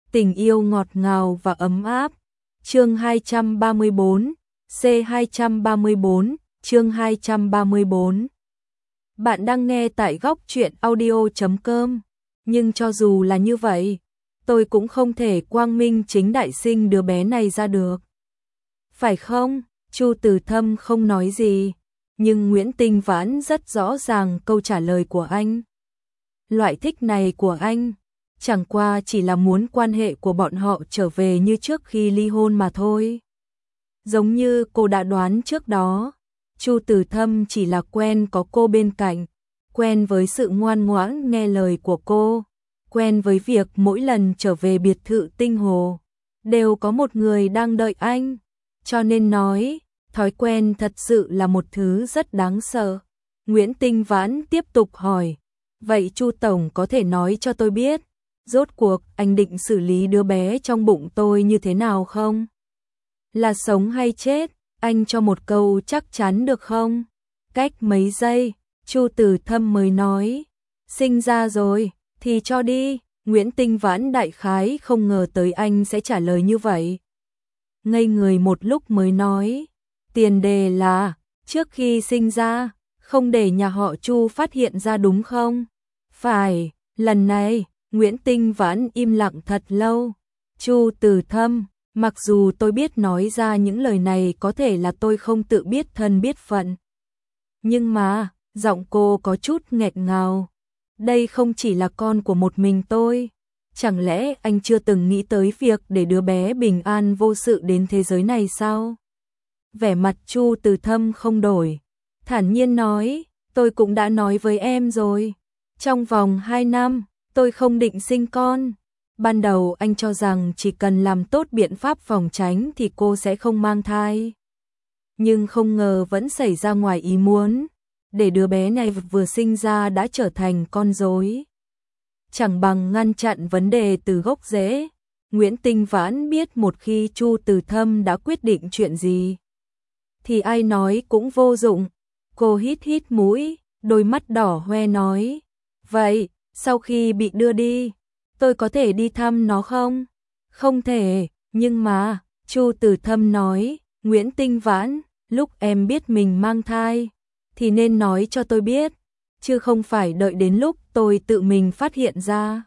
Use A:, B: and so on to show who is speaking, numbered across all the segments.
A: Tình yêu ngọt ngào và ấm áp. Chương 234, C234, chương 234. Bạn đang nghe tại góc truyện audio.com. Nhưng cho dù là như vậy, tôi cũng không thể quang minh chính đại sinh đứa bé này ra được. Phải không? Chu Từ Thâm không nói gì, nhưng Nguyễn Tinh Vãn rất rõ ràng câu trả lời của anh. Loại thích này của anh chẳng qua chỉ là muốn quan hệ của bọn họ trở về như trước khi ly hôn mà thôi. Giống như cô đã đoán trước đó, Chu Từ Thâm chỉ là quen có cô bên cạnh, quen với sự ngoan ngoãn nghe lời của cô, quen với việc mỗi lần trở về biệt thự Tinh Hồ, đều có một người đang đợi anh. Cho nên nói, thói quen thật sự là một thứ rất đáng sợ. Nguyễn Tinh Vãn tiếp tục hỏi, vậy Chu Tổng có thể nói cho tôi biết, rốt cuộc anh định xử lý đứa bé trong bụng tôi như thế nào không? Là sống hay chết, anh cho một câu chắc chắn được không? Cách mấy giây, Chu Từ Thâm mới nói, sinh ra rồi, thì cho đi. Nguyễn Tinh Vãn đại khái không ngờ tới anh sẽ trả lời như vậy. Ngây người một lúc mới nói, tiền đề là, trước khi sinh ra, không để nhà họ Chu phát hiện ra đúng không? Phải, lần này, Nguyễn Tinh Vãn im lặng thật lâu. Chu Từ Thâm, mặc dù tôi biết nói ra những lời này có thể là tôi không tự biết thân biết phận. Nhưng mà, giọng cô có chút nghẹn ngào. Đây không chỉ là con của một mình tôi. Chẳng lẽ anh chưa từng nghĩ tới việc để đứa bé bình an vô sự đến thế giới này sao? Vẻ mặt Chu Từ Thâm không đổi, thản nhiên nói, tôi cũng đã nói với em rồi. Trong vòng 2 năm, tôi không định sinh con. Ban đầu anh cho rằng chỉ cần làm tốt biện pháp phòng tránh thì cô sẽ không mang thai. Nhưng không ngờ vẫn xảy ra ngoài ý muốn, để đứa bé này vừa sinh ra đã trở thành con rối. Chẳng bằng ngăn chặn vấn đề từ gốc rễ. Nguyễn Tinh Vãn biết một khi Chu Từ Thâm đã quyết định chuyện gì, thì ai nói cũng vô dụng. Cô hít hít mũi, đôi mắt đỏ hoe nói, vậy, sau khi bị đưa đi, tôi có thể đi thăm nó không? Không thể, nhưng mà, Chu Từ Thâm nói, Nguyễn Tinh Vãn, lúc em biết mình mang thai, thì nên nói cho tôi biết, chứ không phải đợi đến lúc tôi tự mình phát hiện ra.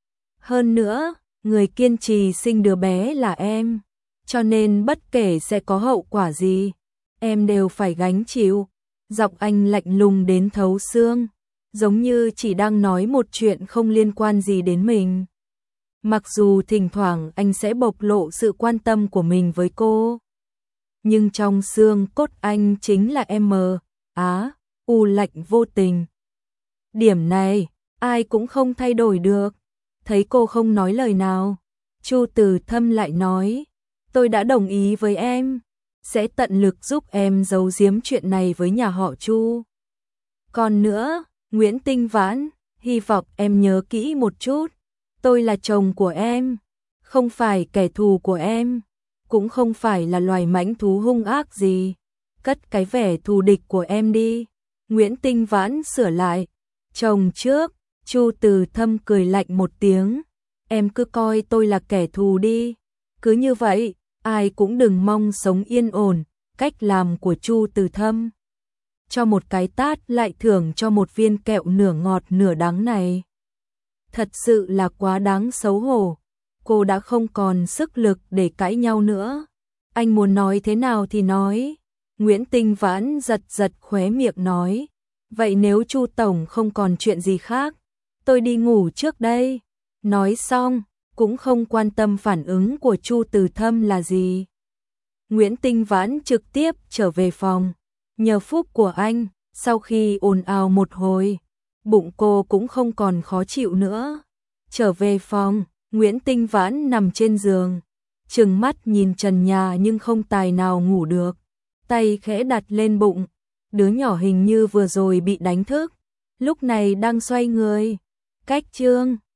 A: Hơn nữa, người kiên trì sinh đứa bé là em, cho nên bất kể sẽ có hậu quả gì, em đều phải gánh chịu. Giọng anh lạnh lùng đến thấu xương, giống như chỉ đang nói một chuyện không liên quan gì đến mình. Mặc dù thỉnh thoảng anh sẽ bộc lộ sự quan tâm của mình với cô, nhưng trong xương cốt anh chính là u lạnh vô tình. Điểm này, ai cũng không thay đổi được. Thấy cô không nói lời nào, Chu Từ Thâm lại nói, tôi đã đồng ý với em, sẽ tận lực giúp em giấu giếm chuyện này với nhà họ Chu. Còn nữa, Nguyễn Tinh Vãn, hy vọng em nhớ kỹ một chút, tôi là chồng của em, không phải kẻ thù của em, cũng không phải là loài mãnh thú hung ác gì. Cất cái vẻ thù địch của em đi. Nguyễn Tinh Vãn sửa lại, chồng trước. Chu Từ Thâm cười lạnh một tiếng, em cứ coi tôi là kẻ thù đi. Cứ như vậy, ai cũng đừng mong sống yên ổn. Cách làm của Chu Từ Thâm, cho một cái tát lại thưởng cho một viên kẹo nửa ngọt nửa đắng này, thật sự là quá đáng xấu hổ. Cô đã không còn sức lực để cãi nhau nữa. Anh muốn nói thế nào thì nói. Nguyễn Tinh Vãn giật giật khóe miệng nói, vậy nếu Chu Tổng không còn chuyện gì khác, tôi đi ngủ trước đây. Nói xong, cũng không quan tâm phản ứng của Chu Từ Thâm là gì. Nguyễn Tinh Vãn trực tiếp trở về phòng. Nhờ phúc của anh, sau khi ồn ào một hồi, bụng cô cũng không còn khó chịu nữa. Trở về phòng, Nguyễn Tinh Vãn nằm trên giường, trừng mắt nhìn trần nhà nhưng không tài nào ngủ được. Tay khẽ đặt lên bụng, đứa nhỏ hình như vừa rồi bị đánh thức, lúc này đang xoay người. Cách chương